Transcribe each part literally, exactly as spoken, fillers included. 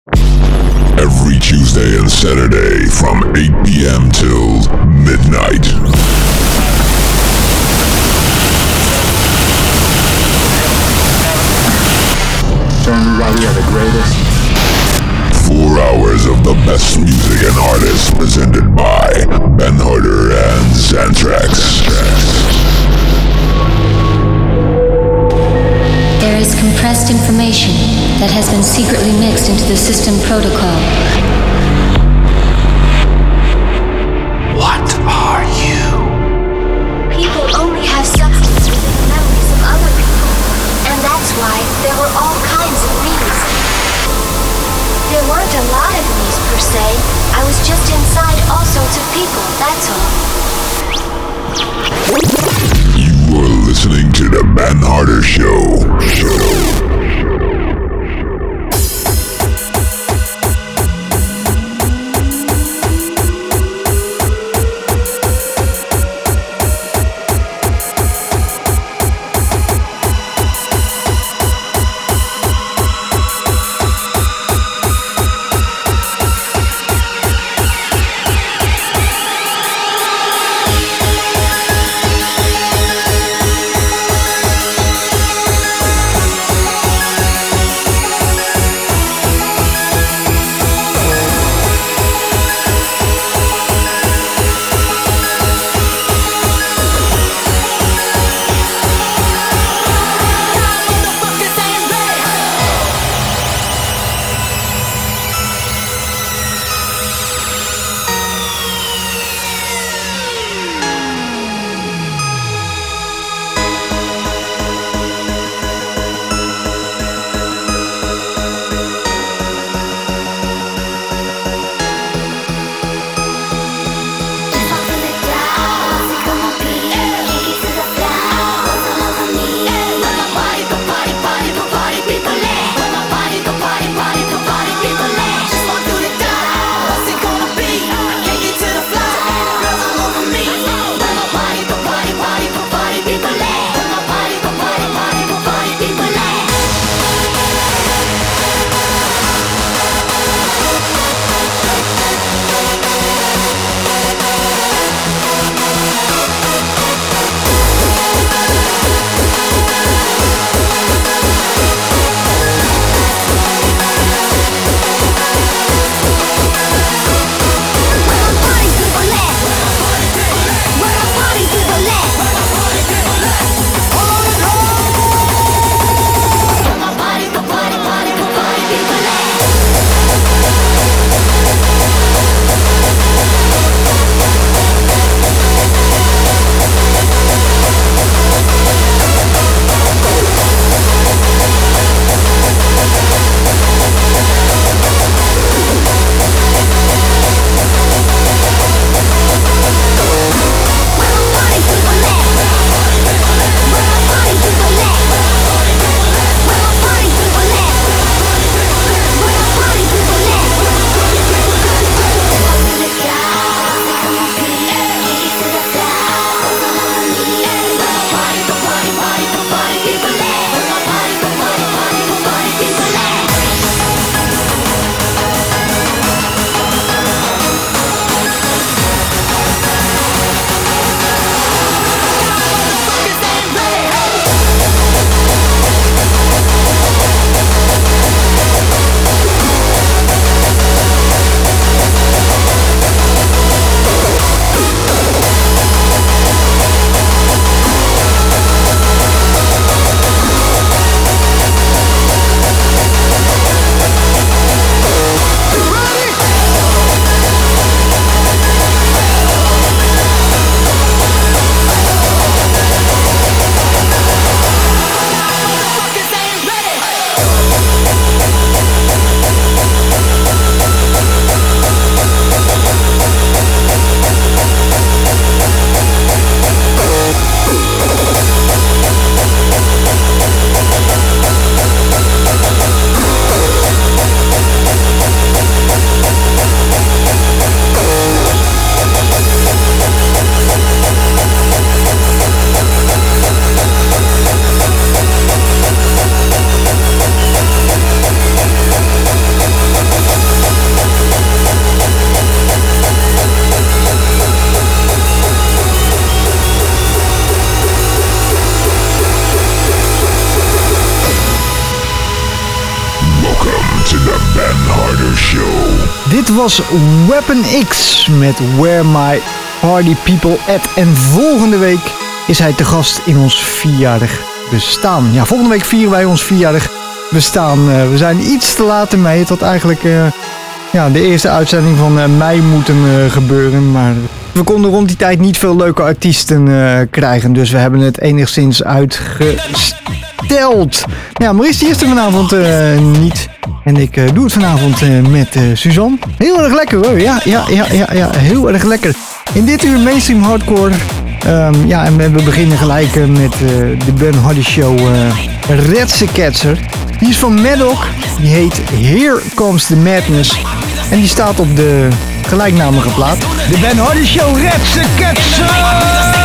Every Tuesday and Saturday from eight p.m. till midnight. So everybody are the greatest. Four hours of the best music and artists presented by Ben Harder and Xantrax. There is compressed information that has been secretly mixed into the system protocol. What are you? People only have substance within the memories of other people, and that's why there were all kinds of me's. There weren't a lot of me's per se. I was just inside all sorts of people, that's all. You are listening to the Ben Harder Show. Show. The Ben Harder Show. Dit was Weapon X met Where My Party People At. En volgende week is hij te gast in ons vierjarig bestaan. Ja, volgende week vieren wij ons vierjarig bestaan. Uh, we zijn iets te laat ermee. Het had eigenlijk uh, ja, de eerste uitzending van uh, mei moeten uh, gebeuren. Maar we konden rond die tijd niet veel leuke artiesten uh, krijgen. Dus we hebben het enigszins uitgesteld. Ja, Maurice die is er vanavond uh, niet. En ik uh, doe het vanavond uh, met uh, Suzanne. Heel erg lekker hoor. Ja, ja, ja, ja, ja, heel erg lekker. In dit uur mainstream hardcore. Um, ja, en we beginnen gelijk uh, met uh, de Ben Hardy Show uh, Retseketser. Die is van Maddock. Die heet Here Comes the Madness. En die staat op de gelijknamige plaat. De Ben Hardy Show Retseketser!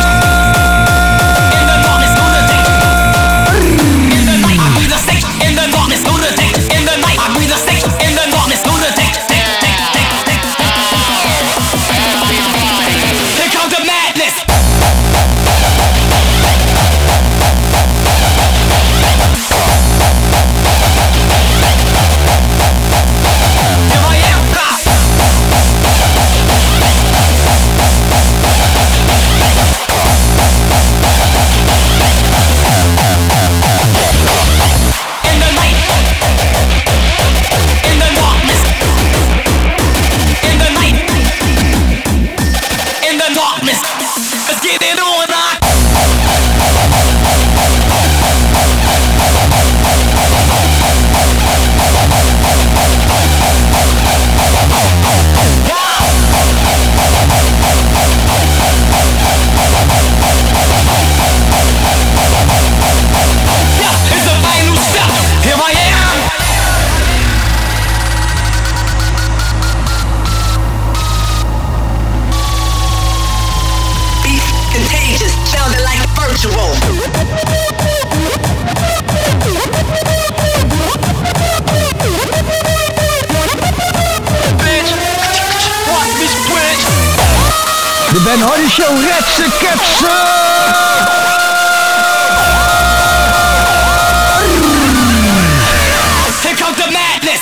De Ben Hardy Show Retseketser! Here comes the madness!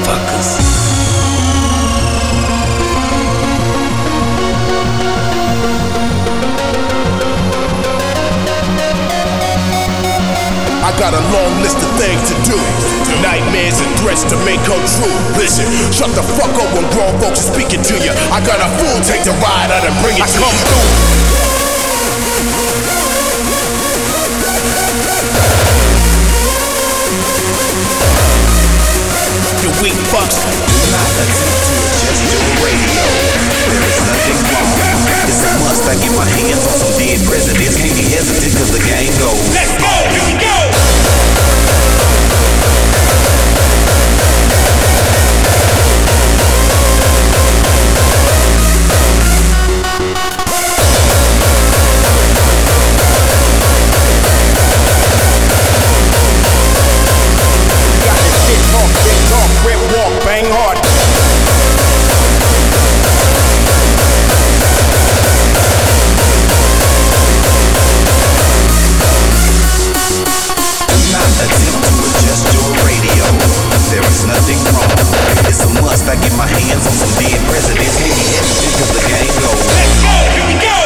motherfuckers. I got a long list of things to do. Nightmares and threats to make come true. Listen, shut the fuck up when grown folks are speaking to you. I got a fool take the ride out and bring it I to come you. Through. You weak fucks. Do not attempt to adjust your radio. There is nothing wrong. It's a must I get my hands on some dead presidents. Can't be hesitant cause the game goes. Let's go, here we go. Bang hard. Do not attempt to adjust your radio. There is nothing wrong. It's a must I get my hands on some dead presidents. Can't be hesitant cause the game goes. Let's go, here we go.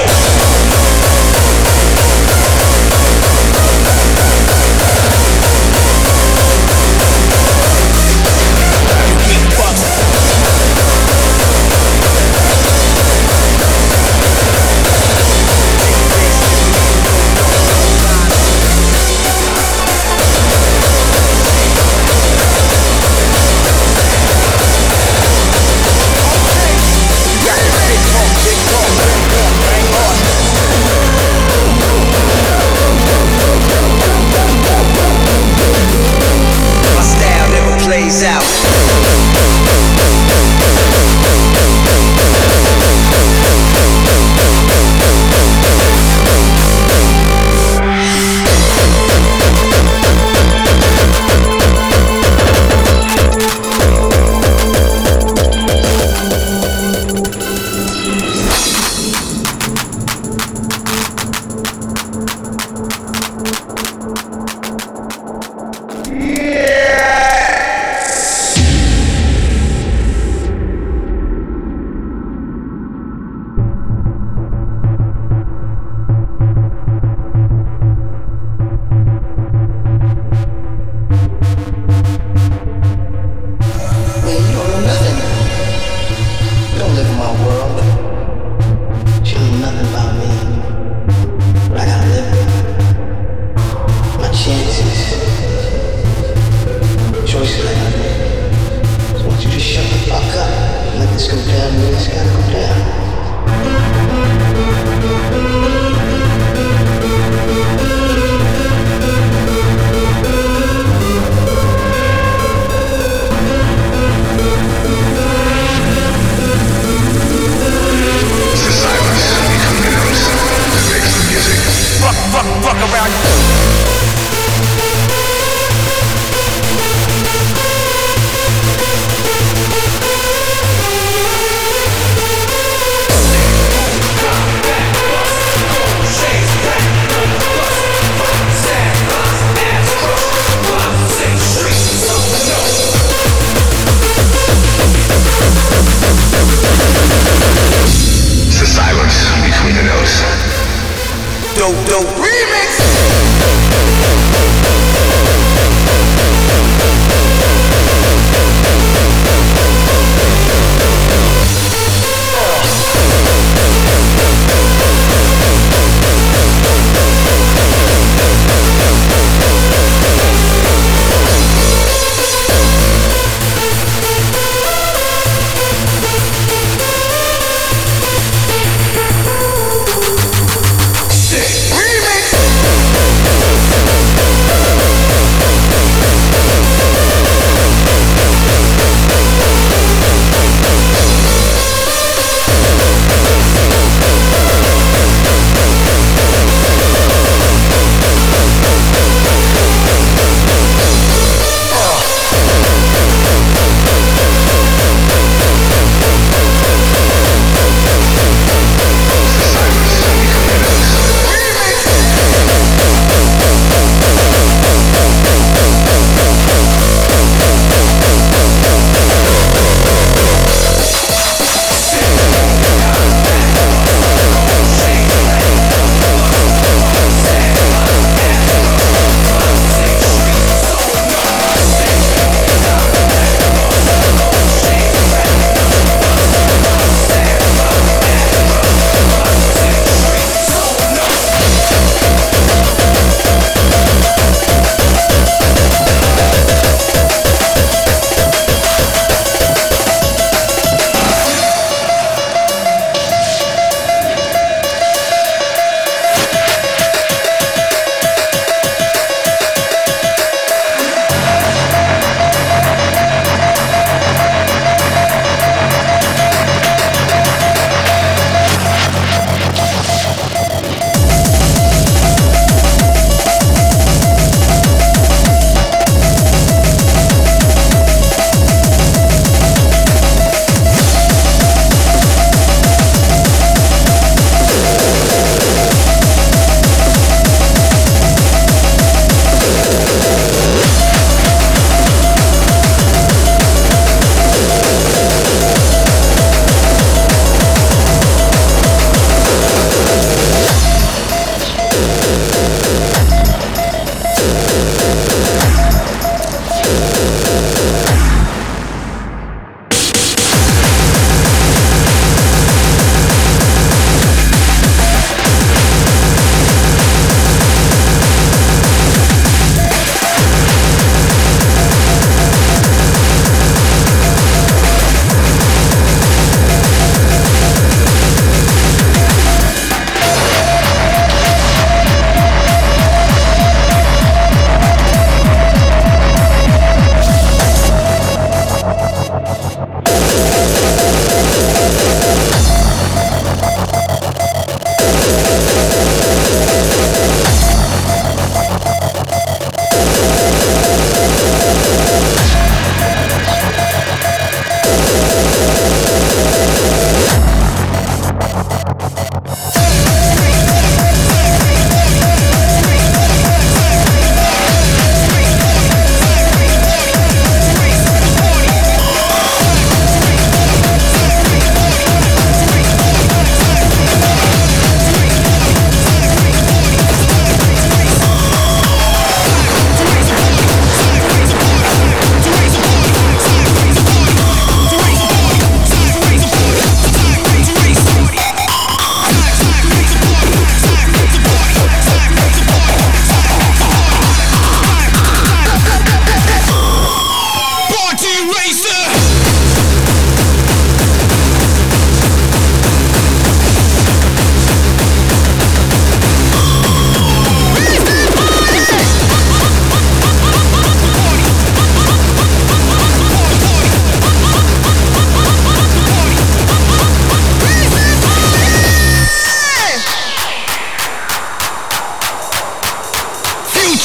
Out. Dope, dope remix.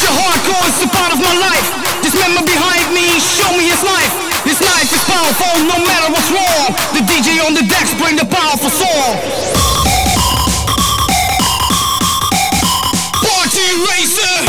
your hardcore is a part of my life. This member behind me, show me his life. This life is powerful, no matter what's wrong. The D J on the decks bring the powerful song. Party Racer.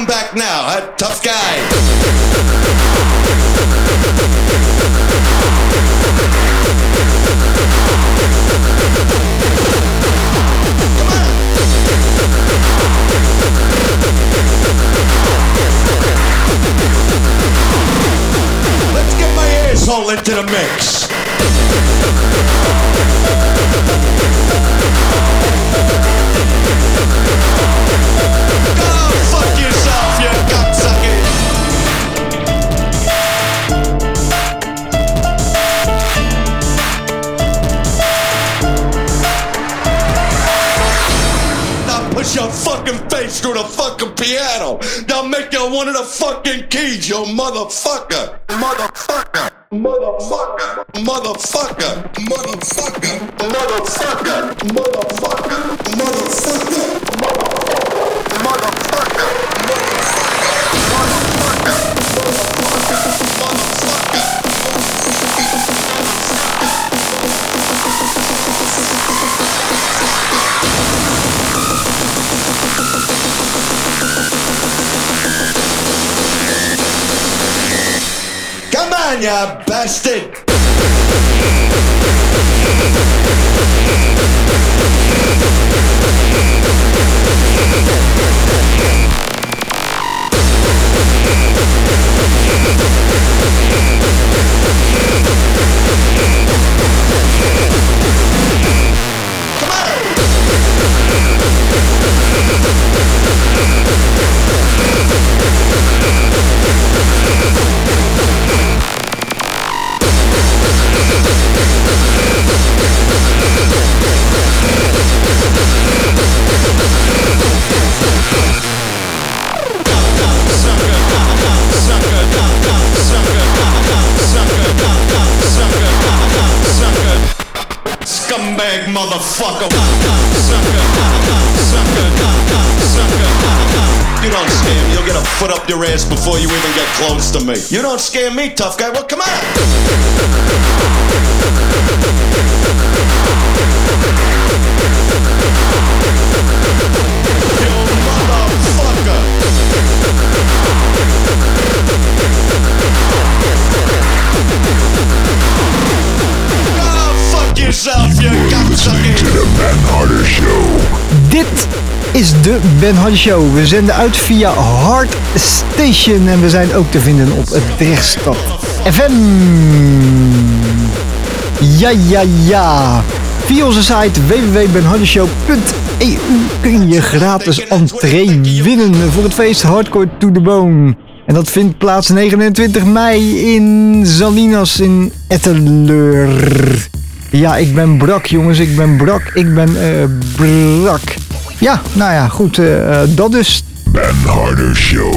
back now, huh? Tough guy. Let's get my asshole into the mix. Go fuck yourself, you cocksucker. Now push your fucking face through the fucking piano. Now make you one of the fucking keys, you motherfucker. Motherfucker. Motherfucker. Motherfucker. Motherfucker. Motherfucker. Motherfucker. Motherfucker. Motherfucker. Come on, you bastard! Scumbag motherfucker. You don't scare me. You'll get a foot up your ass before you even get close to me. You don't scare me, tough guy. Well, come on. You motherfucker. Yourself, you Listening to the Ben Harder Show. Dit is de Ben Harder Show. We zenden uit via Hard Station en we zijn ook te vinden op het Drechtstad F M. Ja, ja, ja. Via onze site w w w punt ben harder show punt e u kun je gratis entree winnen voor het feest Hardcore to the Bone. En dat vindt plaats negenentwintig mei in Salinas in Etteleur. Ja, ik ben brak, jongens. Ik ben brak. Ik ben uh, brak. Ja, nou ja, goed. Uh, dat dus. Ben Harder Show.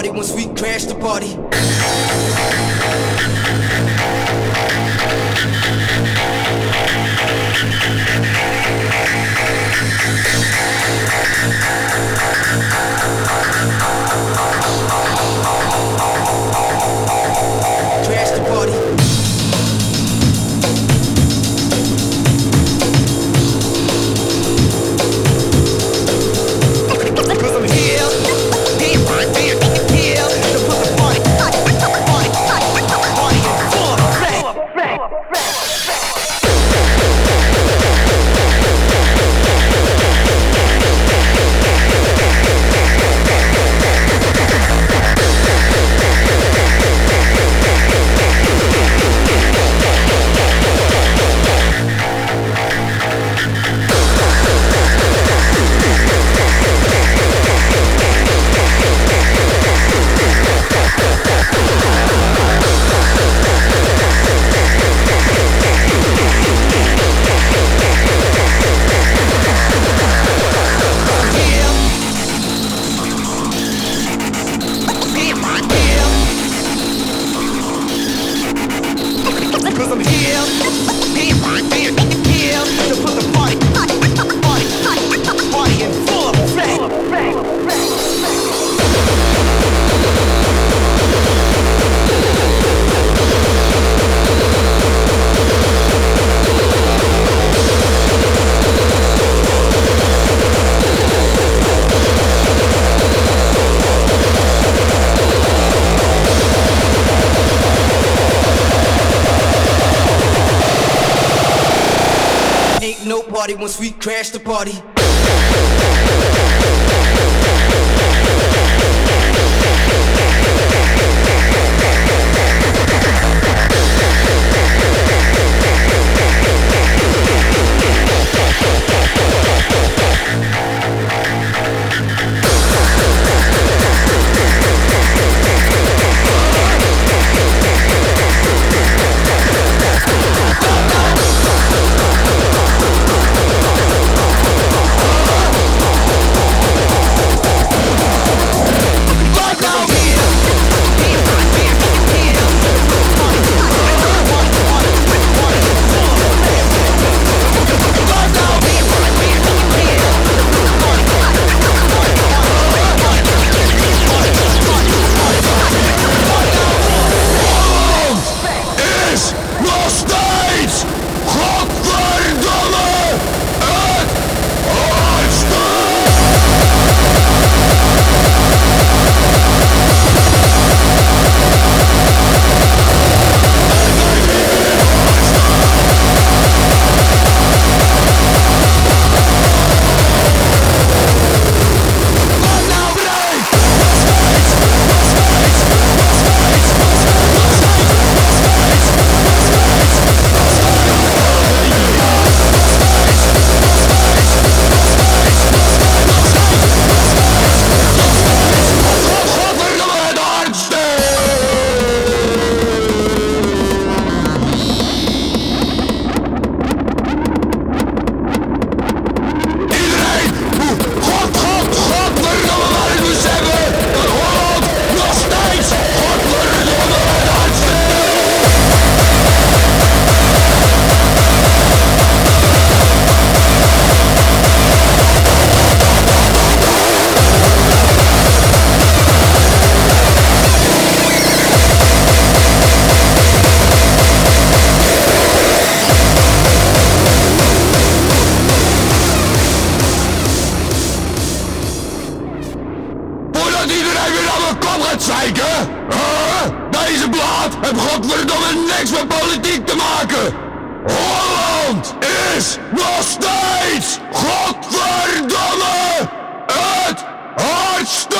nobody once we crash the party. Crash the party. Cause I'm here, here, here, here to put the party, party, party, party in full effect. Cause I'm here, here, here, here to put the party, party, party, party in full effect. Ain't no party once we crash the party. heeft godverdomme niks met politiek te maken. Holland is nog steeds, godverdomme, het hardste!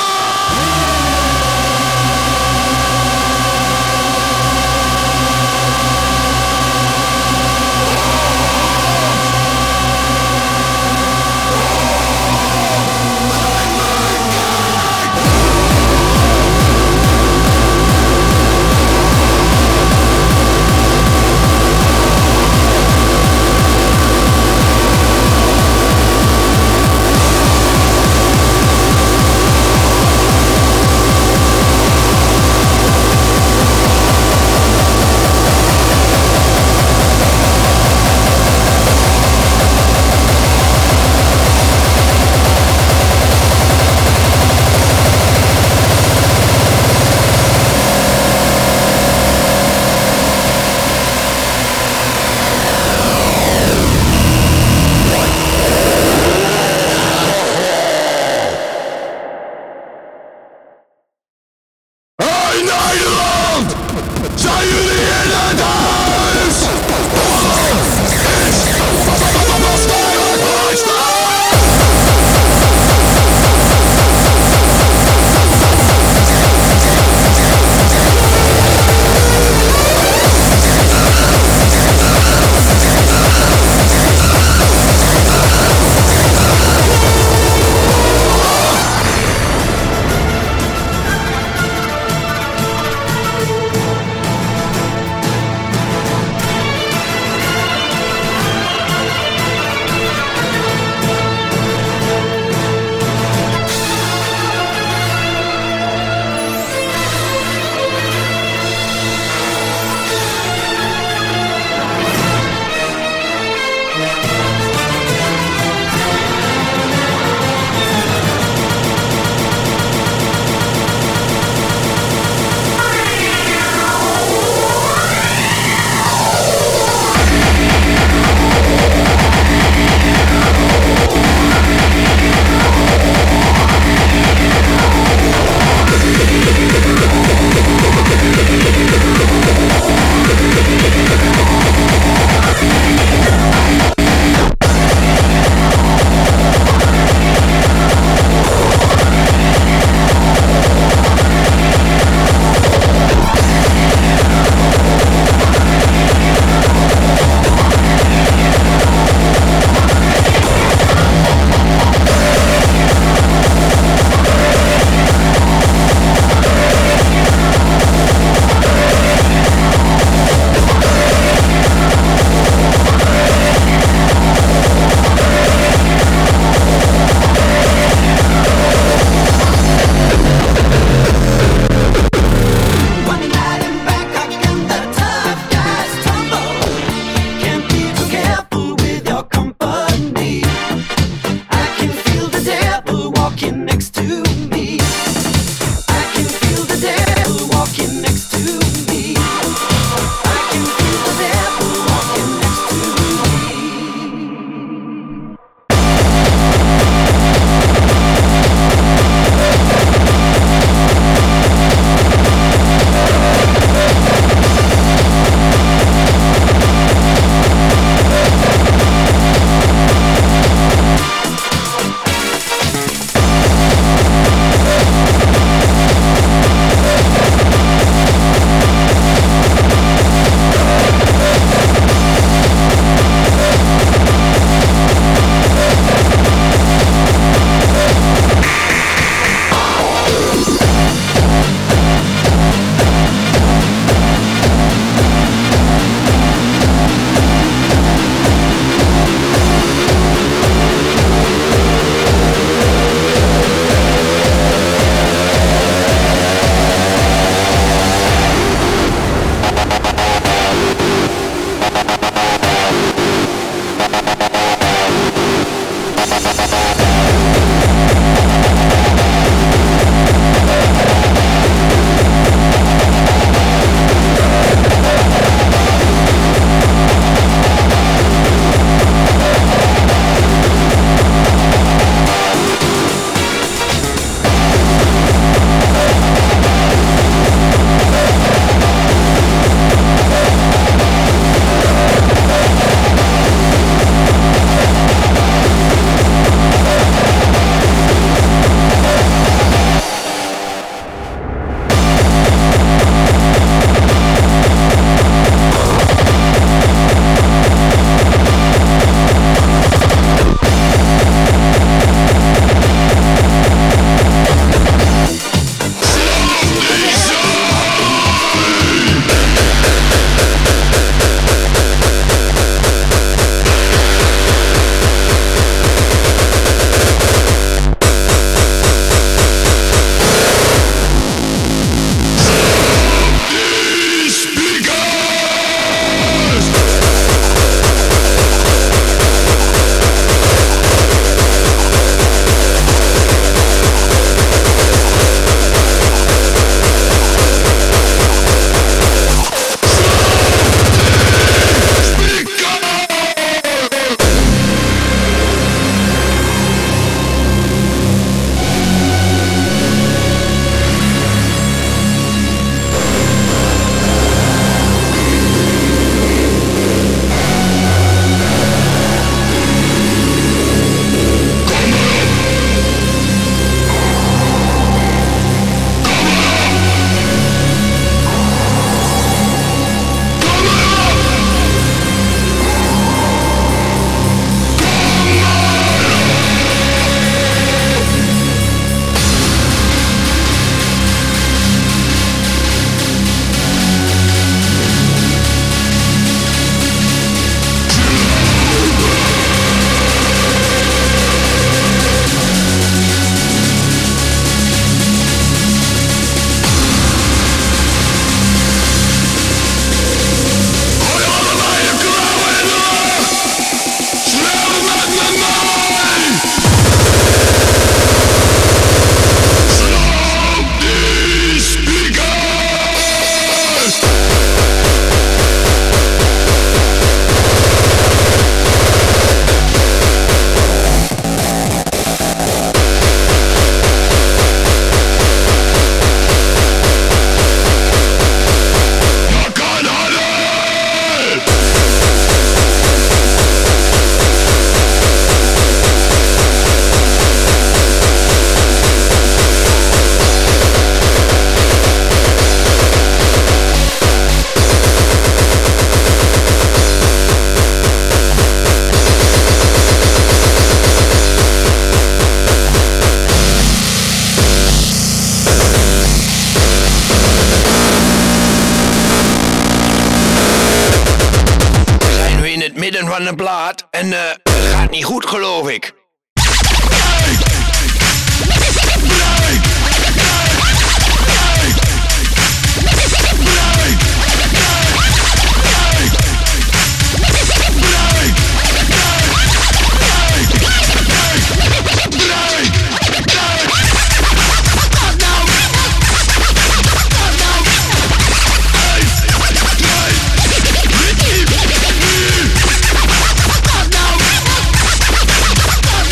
in Nederland! Zijn jullie in het huis? Is van de plaat en uh, gaat niet goed, geloof ik. Now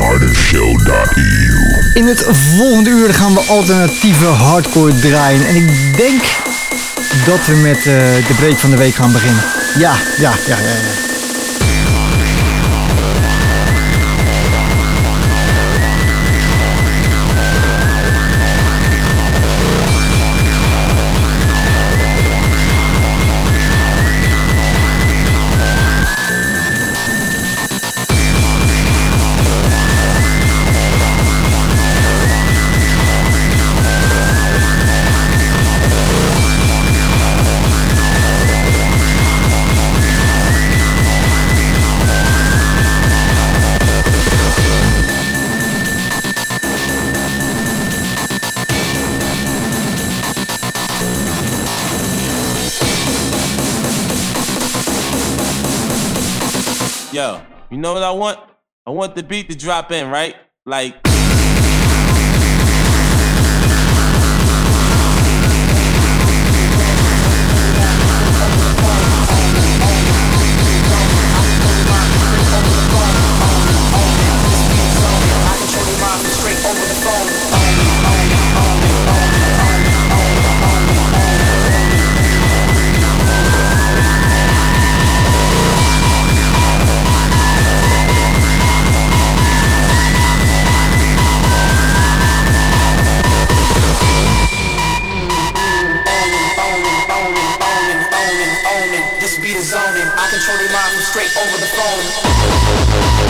hardest show dot e u. In het volgende uur gaan we alternatieve hardcore draaien. En ik denk dat we met uh, de break van de week gaan beginnen. Ja, ja, ja, ja, ja. Yo, you know what I want? I want the beat to drop in, right? Like... Zoning. I control their mind from straight over the phone.